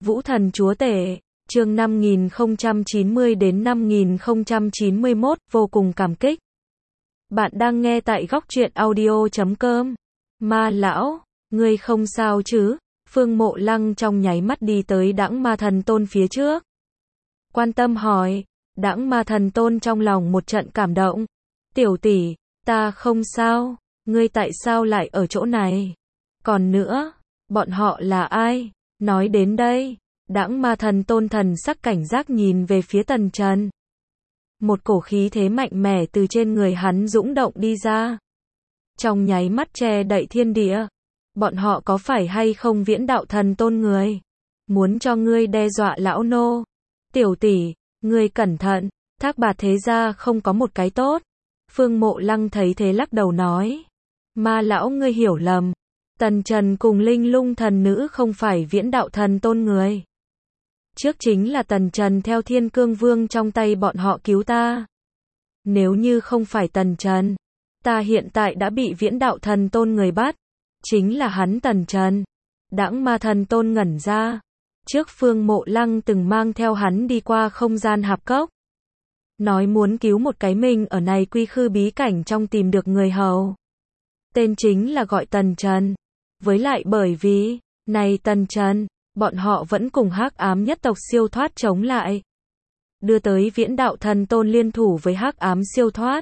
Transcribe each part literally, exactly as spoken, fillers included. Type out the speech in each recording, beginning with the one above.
Vũ Thần Chúa Tể, chương năm nghìn không trăm chín mươi đến năm nghìn không trăm chín mươi mốt, vô cùng cảm kích. Bạn đang nghe tại góc truyện audio chấm com. Ma lão, ngươi không sao chứ? Phương Mộ Lăng trong nháy mắt đi tới Đãng Ma Thần Tôn phía trước. Quan tâm hỏi, Đãng Ma Thần Tôn trong lòng một trận cảm động. Tiểu tỷ, ta không sao, ngươi tại sao lại ở chỗ này? Còn nữa, bọn họ là ai? Nói đến đây, Đãng Ma Thần Tôn thần sắc cảnh giác nhìn về phía Tần Trần. Một cổ khí thế mạnh mẽ từ trên người hắn dũng động đi ra. Trong nháy mắt che đậy thiên địa. Bọn họ có phải hay không Viễn Đạo Thần Tôn người? Muốn cho ngươi đe dọa lão nô. Tiểu tỷ, ngươi cẩn thận, Thác Bạt thế gia không có một cái tốt. Phương Mộ Lăng thấy thế lắc đầu nói. Ma lão ngươi hiểu lầm. Tần Trần cùng Linh Lung thần nữ không phải Viễn Đạo Thần Tôn người. Trước chính là Tần Trần theo Thiên Cương Vương trong tay bọn họ cứu ta. Nếu như không phải Tần Trần, ta hiện tại đã bị Viễn Đạo Thần Tôn người bắt. Chính là hắn Tần Trần. Đãng Ma Thần Tôn ngẩn ra. Trước Phương Mộ Lăng từng mang theo hắn đi qua không gian hạp cốc. Nói muốn cứu một cái mình ở này quy khư bí cảnh trong tìm được người hầu. Tên chính là gọi Tần Trần. Với lại bởi vì, này Tần Trần, bọn họ vẫn cùng Hắc Ám nhất tộc siêu thoát chống lại. Đưa tới Viễn Đạo Thần Tôn liên thủ với Hắc Ám siêu thoát.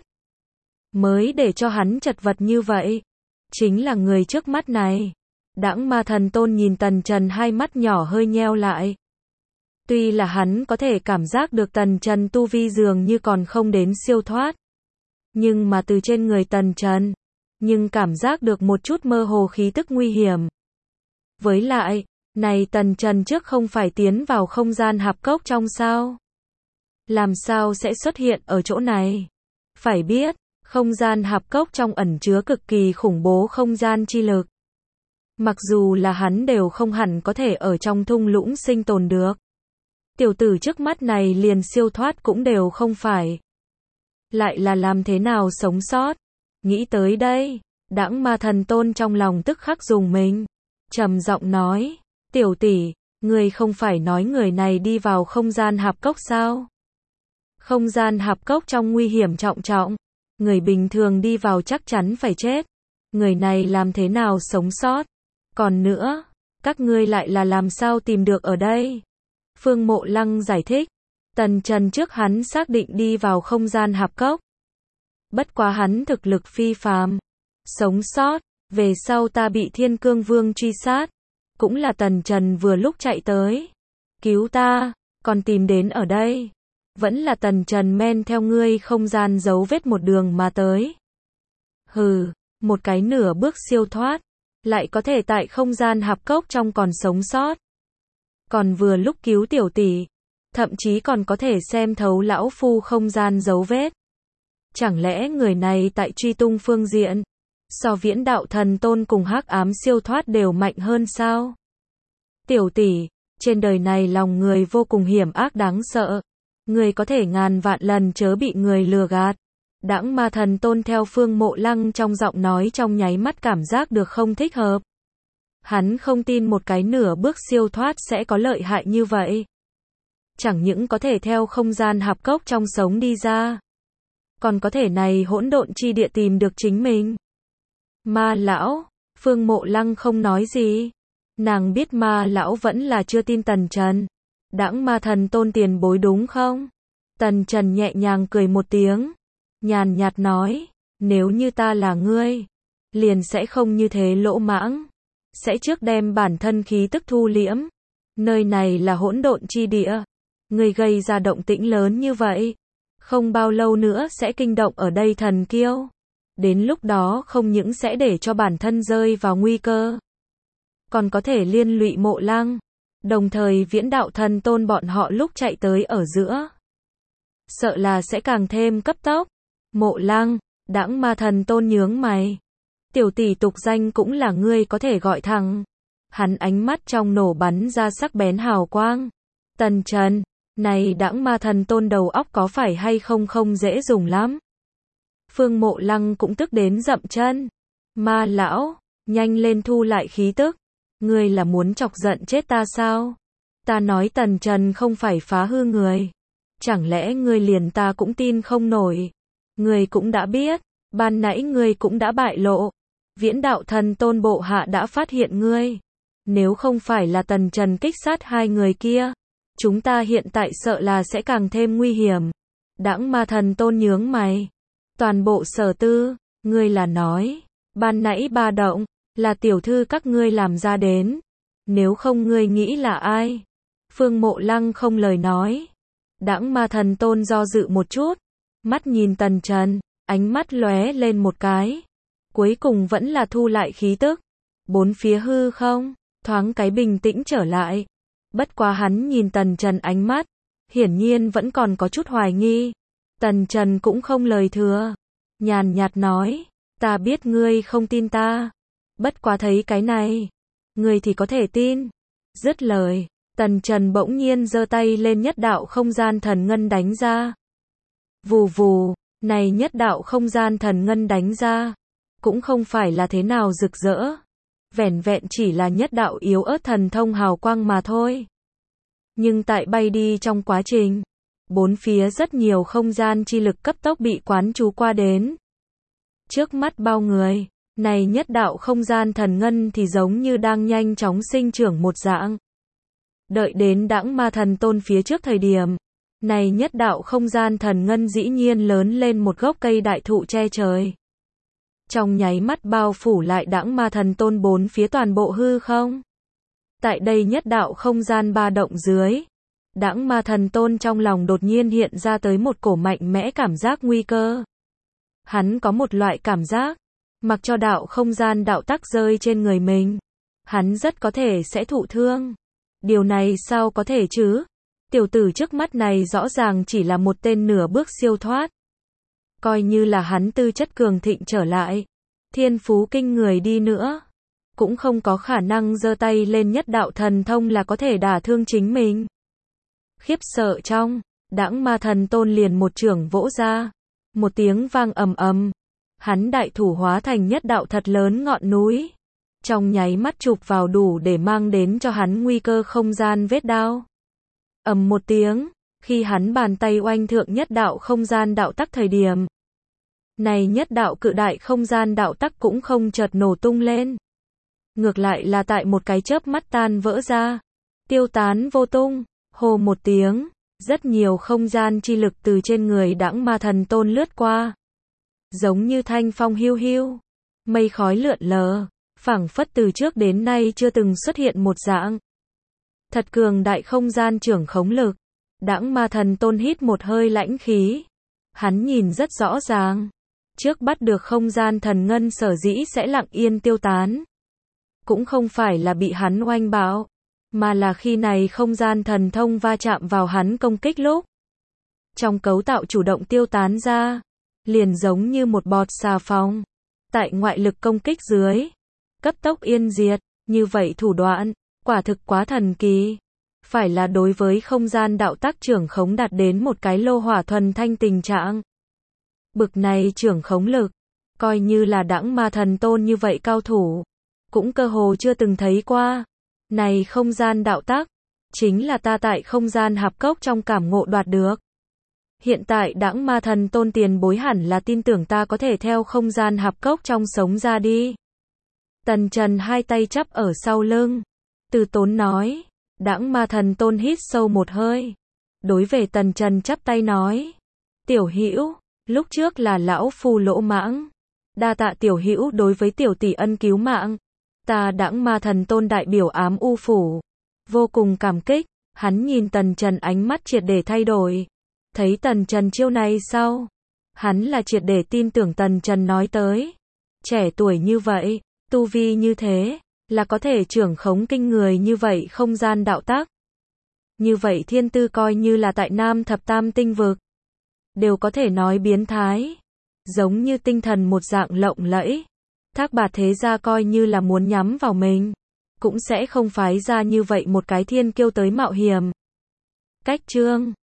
Mới để cho hắn chật vật như vậy. Chính là người trước mắt này. Đãng Ma Thần Tôn nhìn Tần Trần hai mắt nhỏ hơi nheo lại. Tuy là hắn có thể cảm giác được Tần Trần tu vi dường như còn không đến siêu thoát. Nhưng mà từ trên người Tần Trần, nhưng cảm giác được một chút mơ hồ khí tức nguy hiểm. Với lại, này Tần Trần trước không phải tiến vào không gian hạp cốc trong sao? Làm sao sẽ xuất hiện ở chỗ này? Phải biết, không gian hạp cốc trong ẩn chứa cực kỳ khủng bố không gian chi lực. Mặc dù là hắn đều không hẳn có thể ở trong thung lũng sinh tồn được. Tiểu tử trước mắt này liền siêu thoát cũng đều không phải. Lại là làm thế nào sống sót? Nghĩ tới đây, Đãng Ma Thần Tôn trong lòng tức khắc dùng mình. Trầm giọng nói, tiểu tỷ, người không phải nói người này đi vào không gian hạp cốc sao? Không gian hạp cốc trong nguy hiểm trọng trọng. Người bình thường đi vào chắc chắn phải chết. Người này làm thế nào sống sót? Còn nữa, các ngươi lại là làm sao tìm được ở đây? Phương Mộ Lăng giải thích. Tần Trần trước hắn xác định đi vào không gian hạp cốc. Bất quá hắn thực lực phi phàm. Sống sót, về sau ta bị Thiên Cương Vương truy sát. Cũng là Tần Trần vừa lúc chạy tới. Cứu ta, còn tìm đến ở đây. Vẫn là Tần Trần men theo ngươi không gian dấu vết một đường mà tới. Hừ, một cái nửa bước siêu thoát. Lại có thể tại không gian hạp cốc trong còn sống sót. Còn vừa lúc cứu tiểu tỷ. Thậm chí còn có thể xem thấu lão phu không gian dấu vết. Chẳng lẽ người này tại truy tung phương diện, so Viễn Đạo Thần Tôn cùng Hắc Ám siêu thoát đều mạnh hơn sao? Tiểu tỷ, trên đời này lòng người vô cùng hiểm ác đáng sợ. Người có thể ngàn vạn lần chớ bị người lừa gạt. Đãng Ma Thần Tôn theo Phương Mộ Lăng trong giọng nói trong nháy mắt cảm giác được không thích hợp. Hắn không tin một cái nửa bước siêu thoát sẽ có lợi hại như vậy. Chẳng những có thể theo không gian hạp cốc trong sống đi ra. Còn có thể này hỗn độn chi địa tìm được chính mình. Ma lão, Phương Mộ Lăng không nói gì. Nàng biết ma lão vẫn là chưa tin Tần Trần. Đãng Ma Thần Tôn tiền bối đúng không? Tần Trần nhẹ nhàng cười một tiếng. Nhàn nhạt nói, nếu như ta là ngươi, liền sẽ không như thế lỗ mãng. Sẽ trước đem bản thân khí tức thu liễm. Nơi này là hỗn độn chi địa. Ngươi gây ra động tĩnh lớn như vậy. Không bao lâu nữa sẽ kinh động ở đây thần kiêu. Đến lúc đó không những sẽ để cho bản thân rơi vào nguy cơ. Còn có thể liên lụy Mộ Lăng. Đồng thời Viễn Đạo Thần Tôn bọn họ lúc chạy tới ở giữa. Sợ là sẽ càng thêm cấp tốc. Mộ Lăng, Đãng Ma Thần Tôn nhướng mày. Tiểu tỷ tục danh cũng là ngươi có thể gọi thẳng. Hắn ánh mắt trong nổ bắn ra sắc bén hào quang. Tần Trần, này Đãng Ma Thần Tôn đầu óc có phải hay không không dễ dùng lắm. Phương Mộ Lăng cũng tức đến dậm chân. Ma lão, nhanh lên thu lại khí tức. Ngươi là muốn chọc giận chết ta sao? Ta nói Tần Trần không phải phá hư người. Chẳng lẽ ngươi liền ta cũng tin không nổi. Ngươi cũng đã biết, ban nãy ngươi cũng đã bại lộ. Viễn đạo thần tôn bộ hạ đã phát hiện ngươi. Nếu không phải là Tần Trần kích sát hai người kia, chúng ta hiện tại sợ là sẽ càng thêm nguy hiểm. Đãng Ma thần tôn nhướng mày. Toàn bộ Sở Tư, ngươi là nói, ban nãy ba động, là tiểu thư các ngươi làm ra đến. Nếu không ngươi nghĩ là ai? Phương Mộ Lăng không lời nói. Đãng Ma thần tôn do dự một chút, mắt nhìn Tần Trần, ánh mắt lóe lên một cái. Cuối cùng vẫn là thu lại khí tức. Bốn phía hư không, thoáng cái bình tĩnh trở lại. Bất quá hắn nhìn Tần Trần ánh mắt, hiển nhiên vẫn còn có chút hoài nghi. Tần Trần cũng không lời thừa, nhàn nhạt nói, ta biết ngươi không tin ta. Bất quá thấy cái này, ngươi thì có thể tin. Dứt lời, Tần Trần bỗng nhiên giơ tay lên nhất đạo không gian thần ngân đánh ra. Vù vù, này nhất đạo không gian thần ngân đánh ra, cũng không phải là thế nào rực rỡ. Vẻn vẹn chỉ là nhất đạo yếu ớt thần thông hào quang mà thôi. Nhưng tại bay đi trong quá trình, bốn phía rất nhiều không gian chi lực cấp tốc bị quán chú qua đến. Trước mắt bao người, này nhất đạo không gian thần ngân thì giống như đang nhanh chóng sinh trưởng một dạng. Đợi đến Đãng Ma thần tôn phía trước thời điểm, này nhất đạo không gian thần ngân dĩ nhiên lớn lên một gốc cây đại thụ che trời. Trong nháy mắt bao phủ lại Đãng Ma thần tôn bốn phía toàn bộ hư không. Tại đây nhất đạo không gian ba động dưới, Đãng Ma thần tôn trong lòng đột nhiên hiện ra tới một cổ mạnh mẽ cảm giác nguy cơ. Hắn có một loại cảm giác, mặc cho đạo không gian đạo tắc rơi trên người mình, hắn rất có thể sẽ thụ thương. Điều này sao có thể chứ? Tiểu tử trước mắt này rõ ràng chỉ là một tên nửa bước siêu thoát. Coi như là hắn tư chất cường thịnh trở lại, thiên phú kinh người đi nữa, cũng không có khả năng giơ tay lên nhất đạo thần thông là có thể đả thương chính mình. Khiếp sợ trong, Đãng Ma thần tôn liền một chưởng vỗ ra, một tiếng vang ầm ầm, hắn đại thủ hóa thành nhất đạo thật lớn ngọn núi, trong nháy mắt chụp vào đủ để mang đến cho hắn nguy cơ không gian vết đao. Ầm một tiếng, khi hắn bàn tay oanh thượng nhất đạo không gian đạo tắc thời điểm, này nhất đạo cự đại không gian đạo tắc cũng không chợt nổ tung lên, ngược lại là tại một cái chớp mắt tan vỡ ra, tiêu tán vô tung. Hô một tiếng, rất nhiều không gian chi lực từ trên người Đãng Ma thần tôn lướt qua, giống như thanh phong hiu hiu, mây khói lượn lờ, phảng phất từ trước đến nay chưa từng xuất hiện một dạng. Thật cường đại không gian trưởng khống lực. Đãng Ma thần tôn hít một hơi lãnh khí. Hắn nhìn rất rõ ràng, trước bắt được không gian thần ngân sở dĩ sẽ lặng yên tiêu tán, cũng không phải là bị hắn oanh bạo, mà là khi này không gian thần thông va chạm vào hắn công kích lúc, trong cấu tạo chủ động tiêu tán ra, liền giống như một bọt xà phòng, tại ngoại lực công kích dưới, cấp tốc yên diệt. Như vậy thủ đoạn, quả thực quá thần kỳ, phải là đối với không gian đạo tác trưởng khống đạt đến một cái lô hỏa thuần thanh tình trạng. Bực này trưởng khống lực, coi như là Đãng Ma thần tôn như vậy cao thủ, cũng cơ hồ chưa từng thấy qua. Này không gian đạo tác, chính là ta tại không gian hạp cốc trong cảm ngộ đoạt được. Hiện tại Đãng Ma thần tôn tiền bối hẳn là tin tưởng ta có thể theo không gian hạp cốc trong sống ra đi. Tần Trần hai tay chắp ở sau lưng, từ tốn nói. Đãng Ma thần tôn hít sâu một hơi, đối về Tần Trần chắp tay nói, tiểu hữu, lúc trước là lão phu lỗ mãng, đa tạ tiểu hữu đối với tiểu tỷ ân cứu mạng, ta Đãng Ma thần tôn đại biểu ám u phủ, vô cùng cảm kích. Hắn nhìn Tần Trần ánh mắt triệt để thay đổi, thấy Tần Trần chiêu này sau, hắn là triệt để tin tưởng Tần Trần nói tới, trẻ tuổi như vậy, tu vi như thế, là có thể trưởng khống kinh người như vậy không gian đạo tác. Như vậy thiên tư coi như là tại Nam Thập Tam tinh vực, đều có thể nói biến thái, giống như tinh thần một dạng lộng lẫy. Thác Bạt thế gia coi như là muốn nhắm vào mình, cũng sẽ không phái ra như vậy một cái thiên kiêu tới mạo hiểm. Cách chương